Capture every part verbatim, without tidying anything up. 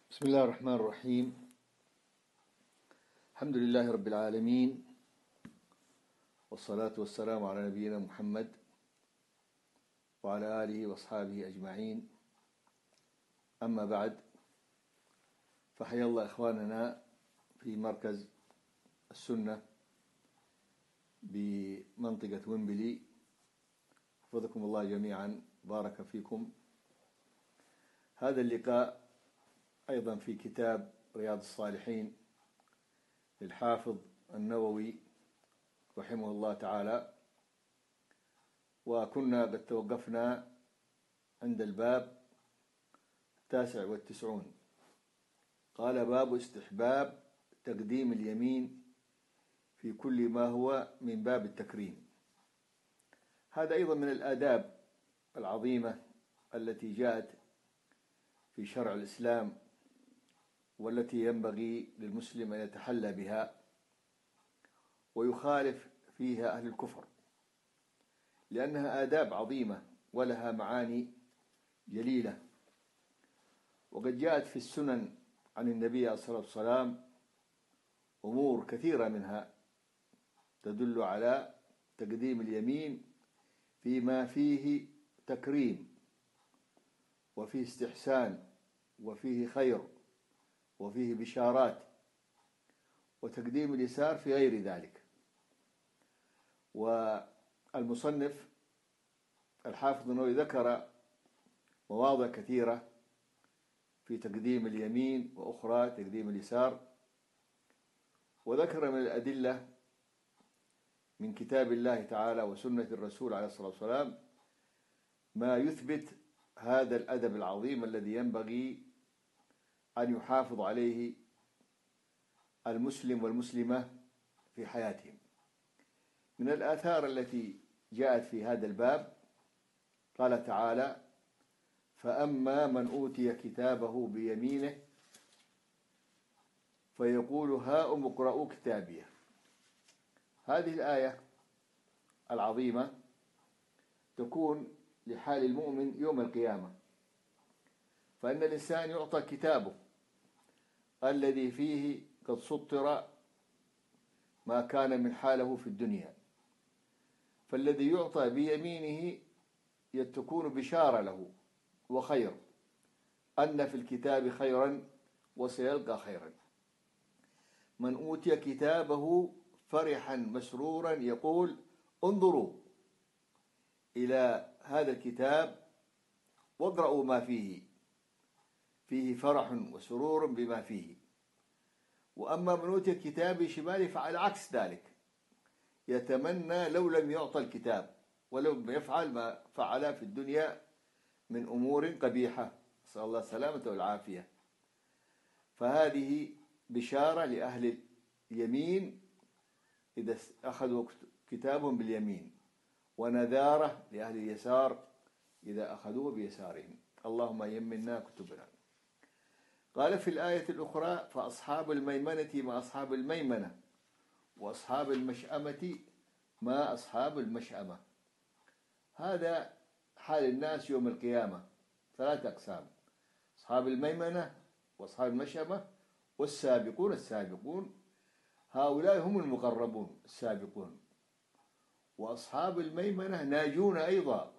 بسم الله الرحمن الرحيم. الحمد لله رب العالمين، والصلاة والسلام على نبينا محمد وعلى آله وأصحابه أجمعين. أما بعد، فحيا الله إخواننا في مركز السنة بمنطقة ويمبلي، حفظكم الله جميعا، بارك فيكم. هذا اللقاء أيضا في كتاب رياض الصالحين للحافظ النووي رحمه الله تعالى، وكنا قد توقفنا عند الباب التاسع والتسعون. قال: باب استحباب تقديم اليمين في كل ما هو من باب التكريم. هذا أيضا من الآداب العظيمة التي جاءت في شرع الإسلام، والتي ينبغي للمسلم أن يتحلى بها ويخالف فيها أهل الكفر، لأنها آداب عظيمة ولها معاني جليلة. وقد جاءت في السنن عن النبي عليه الصلاة والسلام أمور كثيرة منها تدل على تقديم اليمين فيما فيه تكريم وفيه استحسان وفيه خير وفيه بشارات، وتقديم اليسار في غير ذلك. والمصنف الحافظ النووي ذكر مواضع كثيرة في تقديم اليمين وأخرى تقديم اليسار، وذكر من الأدلة من كتاب الله تعالى وسنة الرسول عليه الصلاة والسلام ما يثبت هذا الأدب العظيم الذي ينبغي أن يحافظ عليه المسلم والمسلمة في حياتهم. من الآثار التي جاءت في هذا الباب قال تعالى: فأما من أوتي كتابه بيمينه فيقول هاؤم اقرءوا كتابيه. هذه الآية العظيمة تكون لحال المؤمن يوم القيامة، فإن الإنسان يعطى كتابه الذي فيه قد سطر ما كان من حاله في الدنيا، فالذي يعطى بيمينه تكون بشارة له وخير، أن في الكتاب خيرا وسيلقى خيرا. من أوتي كتابه فرحا مسرورا يقول انظروا إلى هذا الكتاب واقرأوا ما فيه، فيه فرح وسرور بما فيه. وأما من أوتي الكتاب بشماله فعلى عكس ذلك، يتمنى لو لم يعطى الكتاب ولو يفعل ما فعل في الدنيا من أمور قبيحة، نسأل الله السلامة والعافية. فهذه بشارة لأهل اليمين إذا أخذوا كتابهم باليمين، ونذارة لأهل اليسار إذا أخذوه بيسارهم. اللهم يمنا كتبنا. قال في الآية الأخرى: فأصحاب الميمنة ما أصحاب الميمنة وأصحاب المشأمة ما أصحاب المشأمة. هذا حال الناس يوم القيامة، ثلاثة أقسام: أصحاب الميمنة وأصحاب المشأمة والسابقون السابقون. هؤلاء هم المقربون السابقون. وأصحاب الميمنة ناجون أيضا،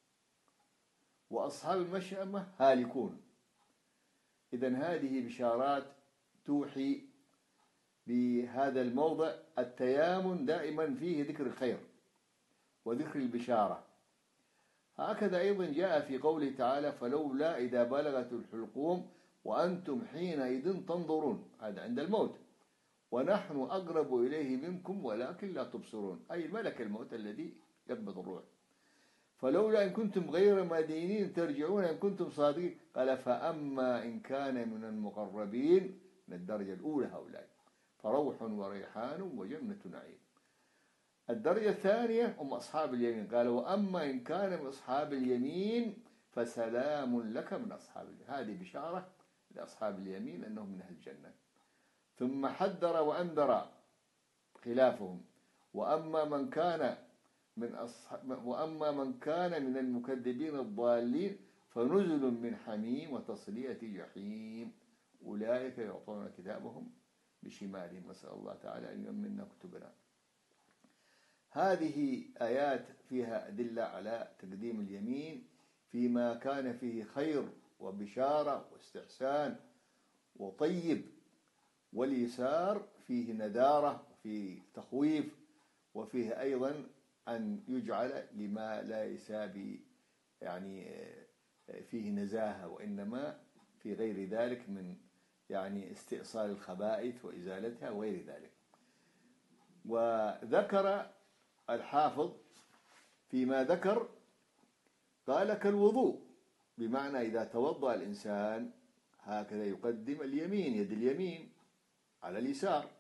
وأصحاب المشأمة هالكون. إذن هذه بشارات توحي بهذا الموضع التيامن دائما فيه ذكر الخير وذكر البشارة. هكذا أيضا جاء في قوله تعالى: فلولا إذا بلغت الحلقوم وأنتم حينئذ تنظرون. هذا عند الموت. ونحن أقرب إليه منكم ولكن لا تبصرون، أي ملك الموت الذي يقبض الروح. فلولا إن كنتم غير مدينين ترجعون إن كنتم صادقين. قال: فأما إن كان من المقربين من الدرجة الأولى هؤلاء فروح وريحان وجنة نعيم. الدرجة الثانية هم أصحاب اليمين. قال: وأما إن كان من أصحاب اليمين فسلام لك من أصحاب اليمين. هذه بشارة لأصحاب اليمين أنهم من أهل الجنة. ثم حذر وأنذر خلافهم: وأما من كان من أصحاب وأما من كان من المكذبين الضالين فنزل من حميم وتصلية جحيم. أولئك يعطون كتابهم بشمالهم، نسأل الله تعالى أن يمنا كتبنا. هذه آيات فيها أدلة على تقديم اليمين فيما كان فيه خير وبشارة واستحسان وطيب، واليسار فيه ندارة وفيه تخويف، وفيه أيضا أن يجعل لما ليس يعني فيه نزاهة، وإنما في غير ذلك من يعني استئصال الخبائث وإزالتها وغير ذلك. وذكر الحافظ فيما ذكر قال كالوضوء، بمعنى إذا توضأ الإنسان هكذا يقدم اليمين، يد اليمين على اليسار،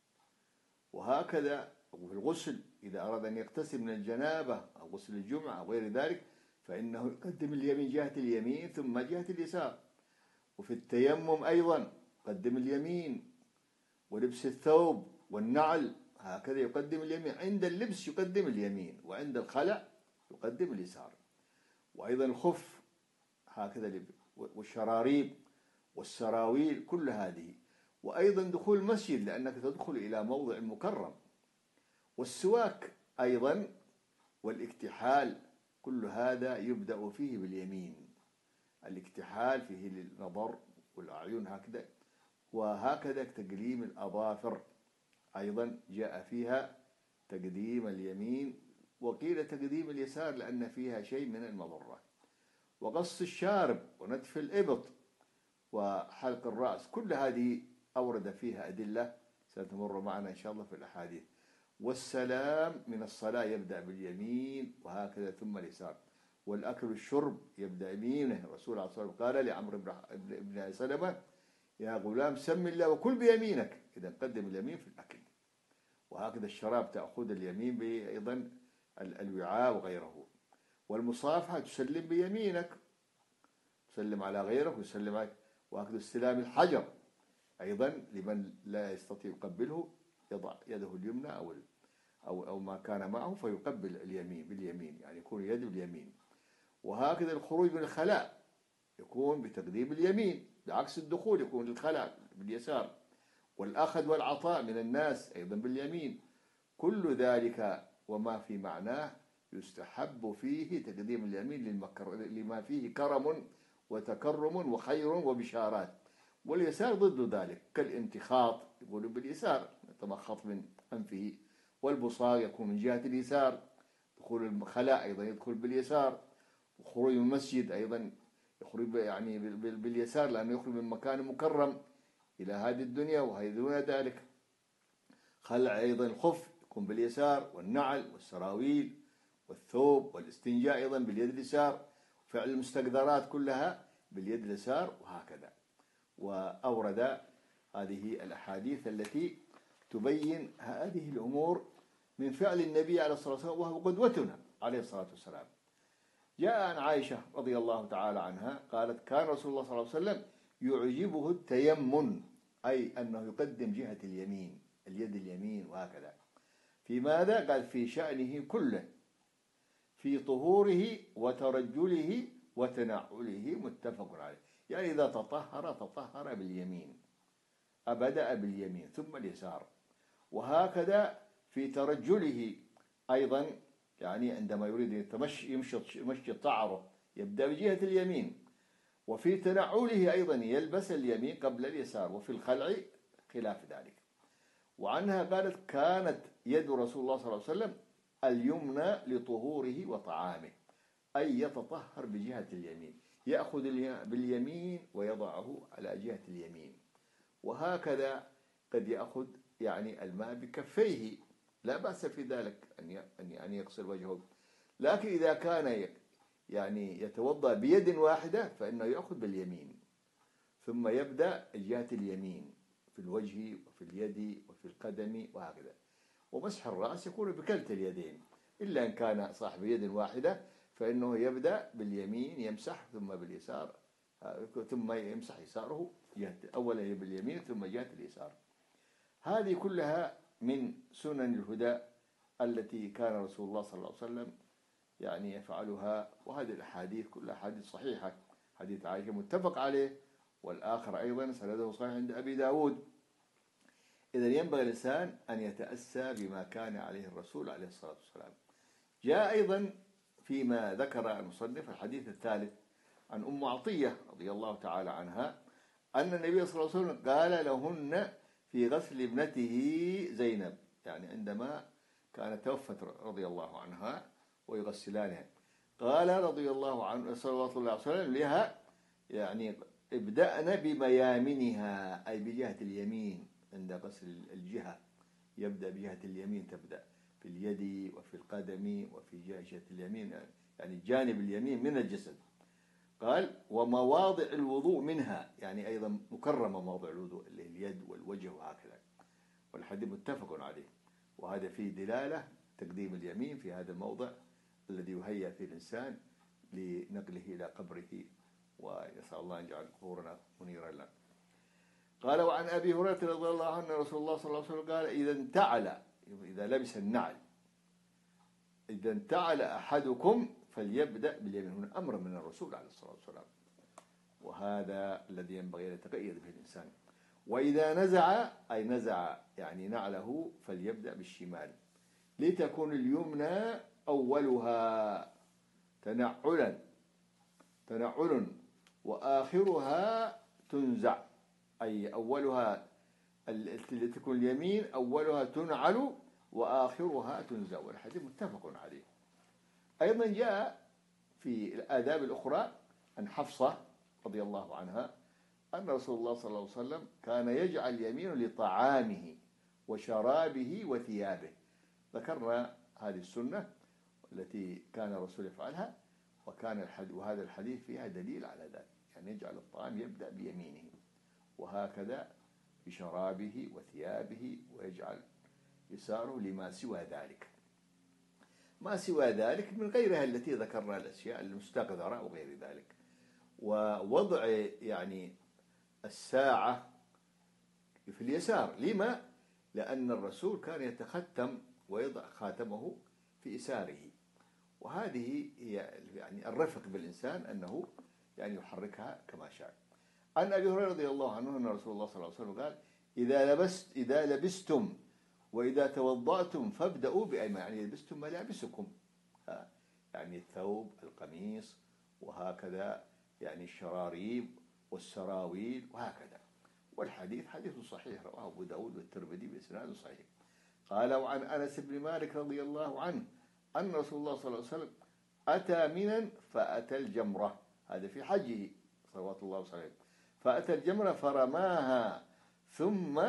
وهكذا في الغسل إذا أراد أن يغتسل من الجنابة أو غسل الجمعة أو غير ذلك فإنه يقدم اليمين جهة اليمين ثم جهة اليسار. وفي التيمم أيضا قدم اليمين، ولبس الثوب والنعل هكذا يقدم اليمين، عند اللبس يقدم اليمين، وعند الخلع يقدم اليسار. وأيضا الخف هكذا، والشراريب والسراويل كل هذه. وأيضا دخول المسجد لأنك تدخل إلى موضع مكرم، والسواك أيضا والاكتحال كل هذا يبدأ فيه باليمين. الاكتحال فيه للنظر والأعين هكذا، وهكذا تقليم الأظافر أيضا جاء فيها تقديم اليمين، وقيل تقديم اليسار لأن فيها شيء من المضرة. وقص الشارب ونتف الإبط وحلق الرأس كل هذه أورد فيها أدلة ستمر معنا إن شاء الله في الأحاديث. والسلام من الصلاة يبدأ باليمين وهكذا ثم اليسار. والأكل والشرب يبدأ بيمينه، الرسول عليه الصلاة والسلام قال لعمرو بن سلمة يا غلام سم الله وكل بيمينك، إذا قدم اليمين في الأكل. وهكذا الشراب تأخذ اليمين أيضا الوعاء وغيره. والمصافحة تسلم بيمينك، تسلم على غيرك ويسلم عليك. وهكذا استلام الحجر أيضا لمن لا يستطيع يقبله يضع يده اليمنى أو أو أو ما كان معه فيقبل اليمين باليمين، يعني يكون يده باليمين. وهكذا الخروج من الخلاء يكون بتقديم اليمين، بعكس الدخول يكون الخلاء باليسار. والأخذ والعطاء من الناس أيضا باليمين. كل ذلك وما في معناه يستحب فيه تقديم اليمين للمكر... لما فيه كرم وتكرم وخير وبشارات. واليسار ضد ذلك كالانتخاط يقولوا باليسار، يتمخط من أنفه. والبصاق يكون من جهة اليسار. دخول الخلاء أيضا يدخل باليسار. وخروج من المسجد أيضا يخرج يعني باليسار لأنه يخرج من مكان مكرم إلى هذه الدنيا وهي دون ذلك. خلع أيضا الخف يكون باليسار، والنعل والسراويل والثوب والاستنجاء أيضا باليد اليسار. فعل المستقذرات كلها باليد اليسار وهكذا. وأورد هذه الأحاديث التي تبين هذه الأمور من فعل النبي عليه الصلاة والسلام وهو قدوتنا عليه الصلاة والسلام. جاء عن عائشة رضي الله تعالى عنها قالت كان رسول الله صلى الله عليه وسلم يعجبه التيمن، أي أنه يقدم جهة اليمين، اليد اليمين وهكذا. في ماذا؟ قال في شأنه كله، في طهوره وترجله وتنعله متفق عليه. يعني إذا تطهر تطهر باليمين، أبدأ باليمين ثم اليسار. وهكذا في ترجله أيضا، يعني عندما يريد يتمشي يمشط يمشي شعره يبدأ بجهة اليمين. وفي تنعله أيضا يلبس اليمين قبل اليسار. وفي الخلع خلاف ذلك. وعنها قالت كانت يد رسول الله صلى الله عليه وسلم اليمنى لطهوره وطعامه، أي يتطهر بجهة اليمين، يأخذ باليمين ويضعه على جهة اليمين. وهكذا قد يأخذ يعني الماء بكفيه، لا بأس في ذلك أن أن يغسل وجهه. لكن إذا كان يعني يتوضأ بيد واحدة فإنه يأخذ باليمين ثم يبدأ جهة اليمين في الوجه وفي اليد وفي القدم وهكذا. ومسح الرأس يكون بكلتا اليدين، إلا إن كان صاحب يد واحدة فإنه يبدأ باليمين يمسح ثم باليسار، ثم يمسح يساره جهة أولا باليمين ثم جهة اليسار. هذه كلها من سنن الهدى التي كان رسول الله صلى الله عليه وسلم يعني يفعلها. وهذه الأحاديث كلها حديث صحيحة، حديث عائشة متفق عليه، والآخر أيضا سنده صحيح عند أبي داود. إذا ينبغي الإنسان أن يتأسى بما كان عليه الرسول عليه الصلاة والسلام. جاء أيضا فيما ذكر المصنف الحديث الثالث عن أم عطية رضي الله تعالى عنها أن النبي صلى الله عليه وسلم قال لهن في غسل ابنته زينب، يعني عندما كانت توفت رضي الله عنها ويغسلانها، قال رضي الله عنه صلى الله عليه وسلم لها يعني ابدأنا بميامنها، أي بجهة اليمين عند غسل الجهة، يبدأ بجهة اليمين، تبدأ في اليد وفي القدم وفي جهة اليمين، يعني جانب اليمين من الجسد. قال ومواضع الوضوء منها، يعني أيضا مكرمة مواضع الوضوء اللي هي اليد والوجه وهكذا، والحديث متفق عليه. وهذا فيه دلالة تقديم اليمين في هذا الموضع الذي يهيأ فيه الإنسان لنقله إلى قبره، ونسأل الله أن يجعل قبورنا منيرا لنا. قال وعن أبي هريرة رضي الله عنه رسول الله صلى الله عليه وسلم قال إذا انتعل، إذا لبس النعل، إذا انتعل أحدكم فليبدأ باليمين. هنا أمر من الرسول عليه الصلاة والسلام، وهذا الذي ينبغي أن يتقيد به الإنسان. وإذا نزع، أي نزع يعني نعله، فليبدأ بالشمال لتكون اليمنى أولها تنعلا تنعل وآخرها تنزع، أي أولها التي تكون اليمين أولها تنعل وآخرها تنزع، والحديث متفق عليه. أيضا جاء في الآداب الأخرى عن حفصة رضي الله عنها أن رسول الله صلى الله عليه وسلم كان يجعل يمينه لطعامه وشرابه وثيابه. ذكرنا هذه السنة التي كان الرسول يفعلها، وكان الحديث وهذا الحديث فيها دليل على ذلك، يعني يجعل الطعام يبدأ بيمينه، وهكذا بشرابه وثيابه، ويجعل يساره لما سوى ذلك، ما سوى ذلك من غيرها التي ذكرنا الأشياء المستقذرة وغير ذلك. ووضع يعني الساعة في اليسار، لما؟ لأن الرسول كان يتختم ويضع خاتمه في إساره، وهذه هي يعني الرفق بالإنسان أنه يعني يحركها كما شاء. عن أبي هريرة رضي الله عنه أن رسول الله صلى الله عليه وسلم قال إذا لبست إذا لبستم وإذا توضأتم فابدأوا بأيمن، يعني لبستم ملابسكم، يعني الثوب القميص وهكذا، يعني الشراريب والسراويل وهكذا. والحديث حديث صحيح رواه أبو داود والترمذي بإسناد صحيح. قال وعن أنس بن مالك رضي الله عنه أن رسول الله صلى الله عليه وسلم أتى منا فأتى الجمرة، هذا في حجه صلوات الله وسلامه، فأتى الجمرة فرماها ثم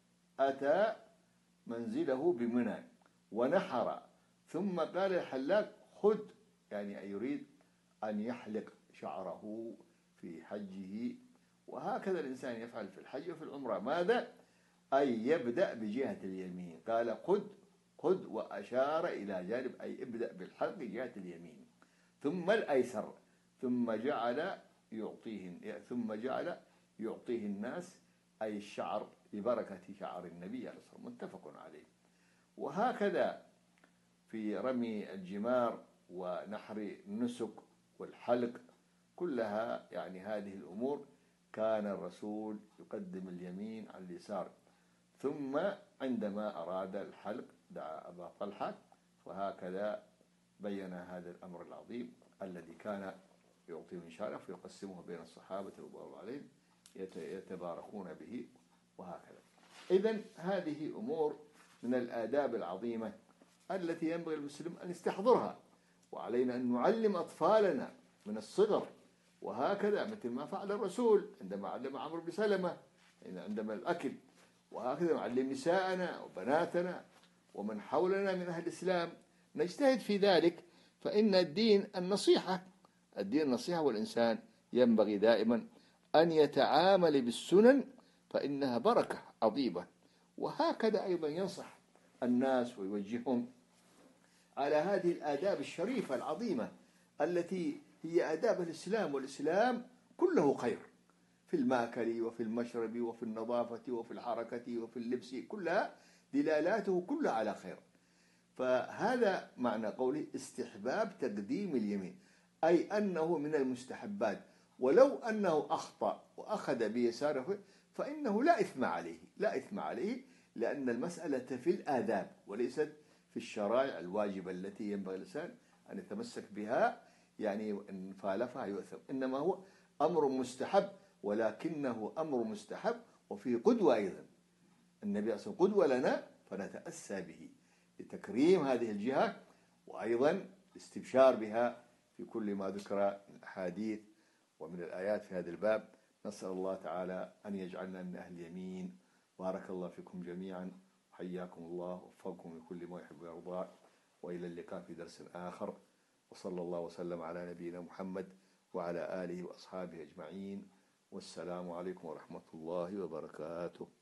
أتى منزله بمنى ونحر، ثم قال الحلاق خذ، يعني يريد أن يحلق شعره في حجه. وهكذا الإنسان يفعل في الحج وفي العمرة، ماذا؟ أي يبدأ بجهة اليمين، قال خذ خذ وأشار إلى جانب، أي ابدأ بالحلق جهة اليمين، ثم الأيسر، ثم جعل يعطيه ثم جعل يعطيه الناس، أي الشعر ببركة شعر النبي عليه الصلاة والسلام، متفق عليه. وهكذا في رمي الجمار ونحر النسك والحلق، كلها يعني هذه الأمور كان الرسول يقدم اليمين على اليسار. ثم عندما أراد الحلق دعا أبا طلحة، وهكذا بين هذا الأمر العظيم الذي كان يعطيه من شرف ويقسمه بين الصحابة رضي الله عليهم يتباركون به، وهكذا. إذن هذه أمور من الآداب العظيمة التي ينبغي المسلم أن يستحضرها، وعلينا أن نعلم أطفالنا من الصغر، وهكذا مثل ما فعل الرسول عندما علم عمرو بن سلمة عندما الأكل، وهكذا نعلم نساءنا وبناتنا ومن حولنا من أهل الإسلام، نجتهد في ذلك، فإن الدين النصيحة، الدين النصيحة، والإنسان ينبغي دائما أن يتعامل بالسنن فإنها بركة عظيمة. وهكذا أيضا ينصح الناس ويوجههم على هذه الآداب الشريفة العظيمة التي هي آداب الإسلام، والإسلام كله خير، في المأكل وفي المشرب وفي النظافة وفي الحركة وفي اللبس، كلها دلالاته كلها على خير. فهذا معنى قوله استحباب تقديم اليمين، أي أنه من المستحبات. ولو أنه أخطأ وأخذ بيساره فإنه لا إثم عليه، لا إثم عليه، لأن المسألة في الآداب وليست في الشرائع الواجبة التي ينبغي الإنسان أن يتمسك بها، يعني إن فالفها يؤثم. إنما هو أمر مستحب، ولكنه أمر مستحب وفيه قدوة أيضا. النبي صلى الله عليه وسلم قدوة لنا فنتأسى به لتكريم هذه الجهة، وأيضا الاستبشار بها في كل ما ذكر من الأحاديث ومن الآيات في هذا الباب. نسأل الله تعالى أن يجعلنا من أهل اليمين. بارك الله فيكم جميعا، وحياكم الله ووفقكم لكل ما يحب ويرضى، وإلى اللقاء في درس آخر. وصلى الله وسلم على نبينا محمد وعلى آله وأصحابه أجمعين، والسلام عليكم ورحمة الله وبركاته.